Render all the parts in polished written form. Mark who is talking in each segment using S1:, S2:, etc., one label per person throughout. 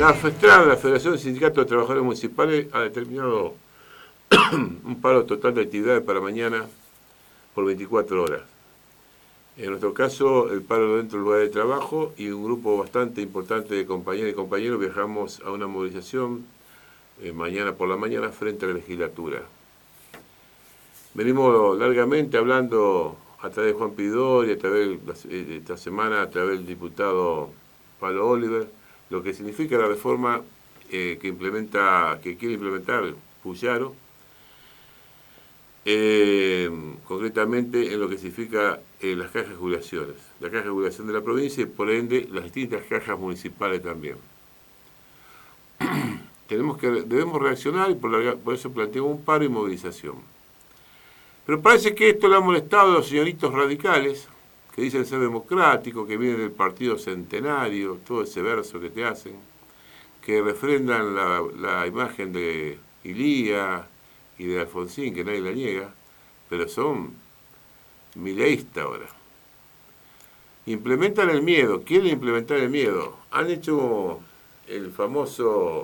S1: La FESTRAD, la Federación de Sindicatos de Trabajadores Municipales, ha determinado un paro total de actividades para mañana por 24 horas. En nuestro caso, el paro dentro del lugar de trabajo y un grupo bastante importante de compañeras y compañeros viajamos a una movilización mañana por la mañana frente a la legislatura. Venimos largamente hablando a través de Juan Pidor y a través de esta semana a través del diputado Pablo Oliver, lo que significa la reforma que quiere implementar Puyaro, concretamente en lo que significa las cajas de jubilaciones, la caja de jubilación de la provincia y por ende las distintas cajas municipales también. Debemos reaccionar y por eso planteamos un paro y movilización. Pero parece que esto le ha molestado a los señoritos radicales, que dicen ser democráticos, que vienen del Partido Centenario, todo ese verso que te hacen, que refrendan la imagen de Ilía y de Alfonsín, que nadie la niega, pero son mileístas ahora. Implementan el miedo, quieren implementar el miedo. Han hecho el famoso,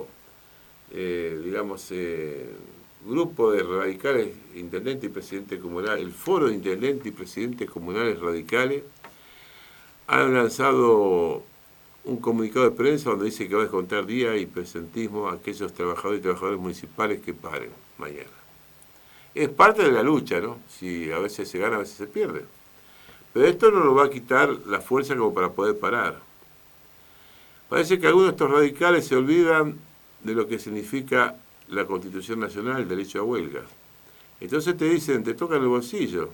S1: grupo de radicales, intendentes y presidentes comunales, el foro de intendentes y presidentes comunales radicales, han lanzado un comunicado de prensa donde dice que va a descontar día y presentismo a aquellos trabajadores y trabajadoras municipales que paren mañana. Es parte de la lucha, ¿no? Si a veces se gana, a veces se pierde. Pero esto no nos va a quitar la fuerza como para poder parar. Parece que algunos de estos radicales se olvidan de lo que significa la Constitución Nacional, el derecho a huelga. Entonces te dicen, te tocan el bolsillo.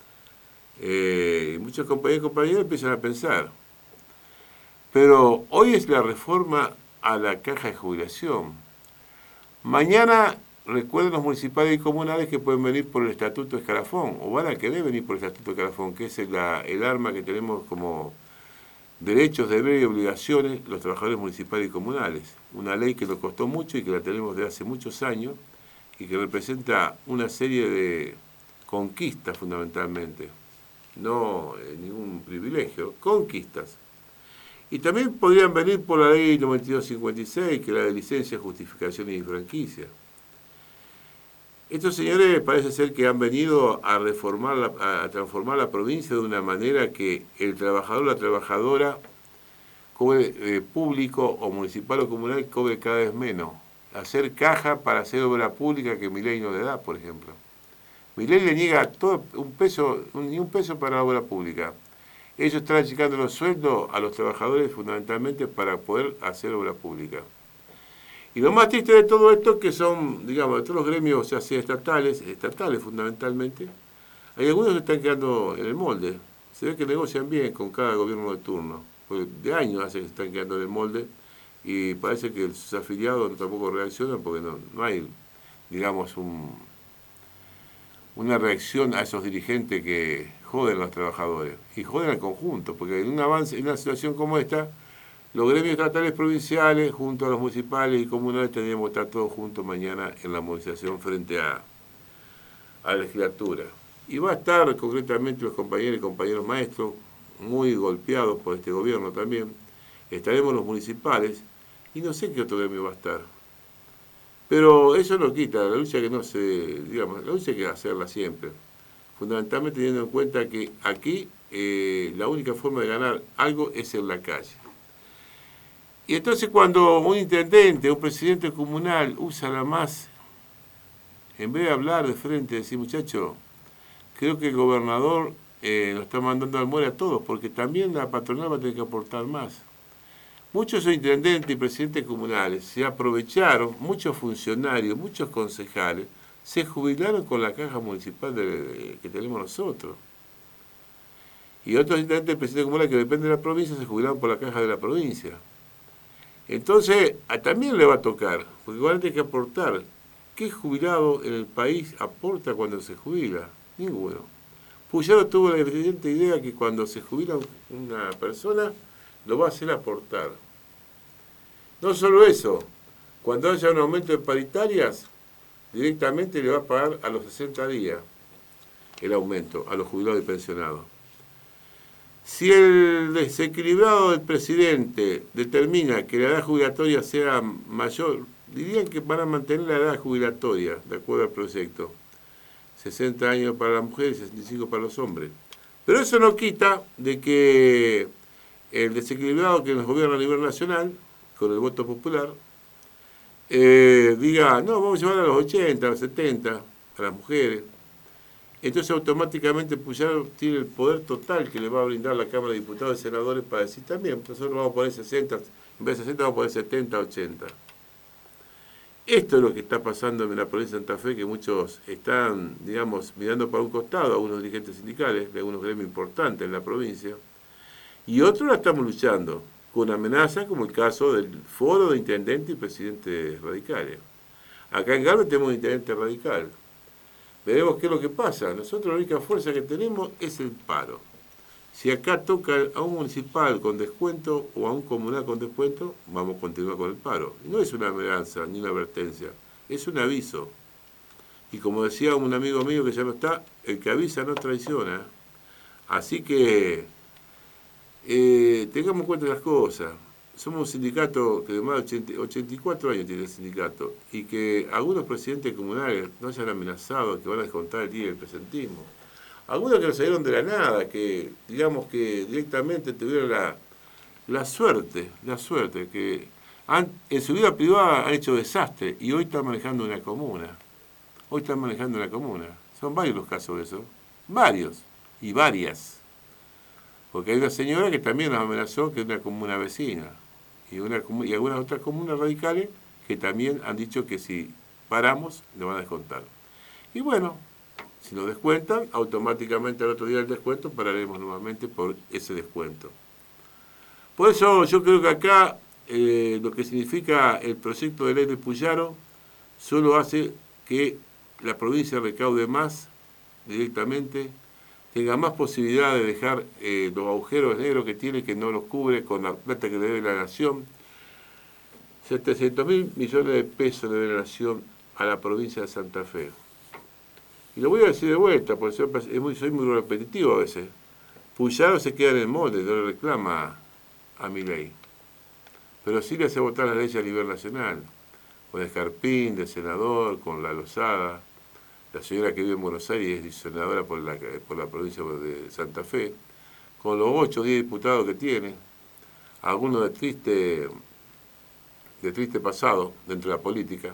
S1: Y muchos compañeros y compañeras empiezan a pensar. Pero hoy es la reforma a la caja de jubilación. Mañana recuerden los municipales y comunales que pueden venir por el Estatuto Escalafón, o van a querer venir por el Estatuto Escalafón, que es el arma que tenemos como derechos, deberes y obligaciones los trabajadores municipales y comunales. Una ley que nos costó mucho y que la tenemos desde hace muchos años y que representa una serie de conquistas fundamentalmente, no ningún privilegio, conquistas. Y también podrían venir por la ley 9256, que es la de licencia, justificación y franquicia. Estos señores parece ser que han venido a transformar la provincia de una manera que el trabajador o la trabajadora cobre público o municipal o comunal cobre cada vez menos. Hacer caja para hacer obra pública que Milei no le da, por ejemplo. Milei le niega ni un peso para la obra pública. Ellos están achicando los sueldos a los trabajadores fundamentalmente para poder hacer obra pública. Y lo más triste de todo esto es que son, digamos, de todos los gremios, ya sea estatales fundamentalmente, hay algunos que están quedando en el molde. Se ve que negocian bien con cada gobierno de turno, porque de años hace que se están quedando en el molde y parece que sus afiliados tampoco reaccionan porque no hay, digamos, una reacción a esos dirigentes que joden a los trabajadores y joden al conjunto, porque en una situación como esta, los gremios estatales provinciales junto a los municipales y comunales tendríamos que estar todos juntos mañana en la movilización frente a la legislatura. Y va a estar concretamente los compañeros y compañeros maestros muy golpeados por este gobierno también. Estaremos los municipales y no sé qué otro gremio va a estar. Pero eso no quita la lucha la lucha hay que hacerla siempre. Fundamentalmente teniendo en cuenta que aquí la única forma de ganar algo es en la calle. Y entonces cuando un intendente, un presidente comunal usa la más, en vez de hablar de frente, decir, muchacho, creo que el gobernador nos está mandando al muere a todos, porque también la patronal va a tener que aportar más. Muchos intendentes y presidentes comunales se aprovecharon, muchos funcionarios, muchos concejales, se jubilaron con la caja municipal que tenemos nosotros. Y otros intendentes y presidentes comunales que dependen de la provincia se jubilaron por la caja de la provincia. Entonces, también le va a tocar, porque igual hay que aportar. ¿Qué jubilado en el país aporta cuando se jubila? Ninguno. Puyaro tuvo la brillante idea que cuando se jubila una persona, lo va a hacer aportar. No solo eso, cuando haya un aumento de paritarias, directamente le va a pagar a los 60 días el aumento a los jubilados y pensionados. Si el desequilibrado del presidente determina que la edad jubilatoria sea mayor, dirían que van a mantener la edad jubilatoria, de acuerdo al proyecto. 60 años para las mujeres y 65 para los hombres. Pero eso no quita de que el desequilibrado que nos gobierna a nivel nacional, con el voto popular, diga, no, vamos a llevar a los 80, a los 70, a las mujeres. Entonces automáticamente Puyaro tiene el poder total que le va a brindar la Cámara de Diputados y Senadores para decir también, nosotros vamos a poner 60, en vez de 60 vamos a poner 70, 80. Esto es lo que está pasando en la provincia de Santa Fe, que muchos están, digamos, mirando para un costado, algunos dirigentes sindicales, de algunos gremios importantes en la provincia, y otros la estamos luchando, con amenazas como el caso del foro de intendentes y presidentes radicales. Acá en Galvez tenemos un intendente radical. Veremos qué es lo que pasa. Nosotros la única fuerza que tenemos es el paro. Si acá toca a un municipal con descuento o a un comunal con descuento, vamos a continuar con el paro. Y no es una amenaza ni una advertencia, es un aviso. Y como decía un amigo mío que ya no está, el que avisa no traiciona. Así que tengamos en cuenta las cosas. Somos un sindicato que de más de 84 años tiene el sindicato y que algunos presidentes comunales no hayan amenazado que van a descontar el día del presentismo. Algunos que nos salieron de la nada, que digamos que directamente tuvieron la suerte, que en su vida privada han hecho desastre y hoy están manejando una comuna. Son varios los casos de eso. Varios y varias. Porque hay una señora que también nos amenazó que es una comuna vecina. Y algunas otras comunas radicales que también han dicho que si paramos, nos van a descontar. Y bueno, si nos descuentan, automáticamente al otro día del descuento pararemos nuevamente por ese descuento. Por eso yo creo que acá lo que significa el proyecto de ley de Puyaro solo hace que la provincia recaude más directamente, tenga más posibilidad de dejar los agujeros negros que tiene, que no los cubre con la plata que le debe la nación. 700.000 millones de pesos le debe la nación a la provincia de Santa Fe. Y lo voy a decir de vuelta, porque soy muy repetitivo a veces. Puyaro se queda en el molde, no le reclama a Milei. Pero sí le hace votar las leyes a nivel nacional. Con Escarpín, de senador, con la Lozada. La señora que vive en Buenos Aires es senadora por la provincia de Santa Fe, con los 8 o 10 diputados que tiene, algunos de triste pasado dentro de la política.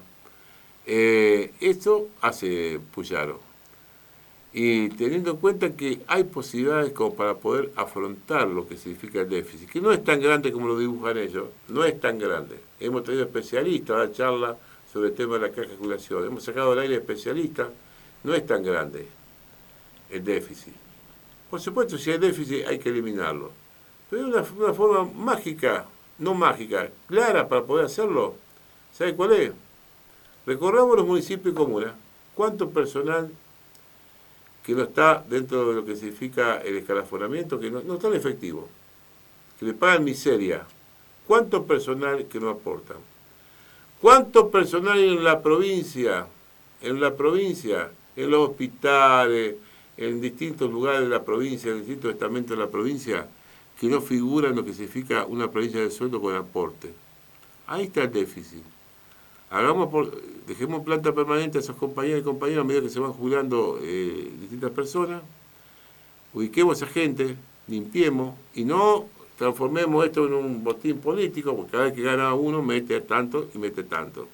S1: Esto hace Puyaro. Y teniendo en cuenta que hay posibilidades como para poder afrontar lo que significa el déficit, que no es tan grande como lo dibujan ellos, no es tan grande. Hemos traído especialistas a dar charla sobre el tema de la caja de jubilación, hemos sacado al aire especialistas. No es tan grande el déficit. Por supuesto, si hay déficit hay que eliminarlo. Pero hay una forma mágica, no mágica, clara para poder hacerlo. ¿Sabe cuál es? Recorramos los municipios y comunas. ¿Cuánto personal que no está dentro de lo que significa el escalafonamiento, que no está en efectivo, que le pagan miseria? ¿Cuánto personal que no aportan? ¿Cuánto personal en la provincia? En los hospitales, en distintos lugares de la provincia, en distintos estamentos de la provincia, que no figuran lo que significa una provincia de sueldo con aporte. Ahí está el déficit. Dejemos planta permanente a esos compañeros y compañeras a medida que se van jubilando distintas personas, ubiquemos a esa gente, limpiemos y no transformemos esto en un botín político, porque cada vez que gana uno mete tanto y mete tanto.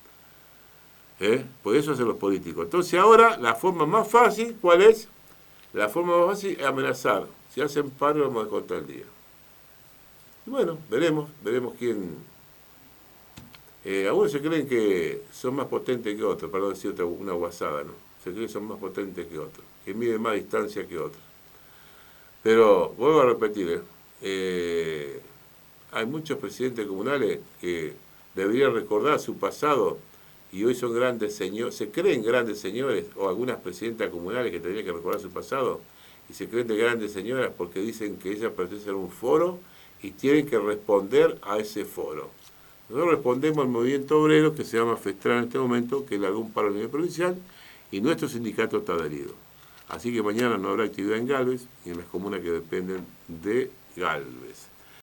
S1: Por eso hacen los políticos. Entonces ahora la forma más fácil, ¿cuál es? La forma más fácil es amenazar. Si hacen paro vamos a descontar el día. Y bueno, veremos quién. Algunos se creen que son más potentes que otros, para no decir una guasada, ¿no? Se creen que son más potentes que otros, que miden más distancia que otros. Pero vuelvo a repetir, hay muchos presidentes comunales que deberían recordar su pasado y hoy son grandes señores, se creen grandes señores, o algunas presidentas comunales que tendrían que recordar su pasado, y se creen de grandes señoras porque dicen que ellas pertenecen a un foro y tienen que responder a ese foro. Nosotros respondemos al movimiento obrero, que se llama FESTRA en este momento, que largó un paro a nivel provincial, y nuestro sindicato está adherido. Así que mañana no habrá actividad en Galvez y en las comunas que dependen de Galvez.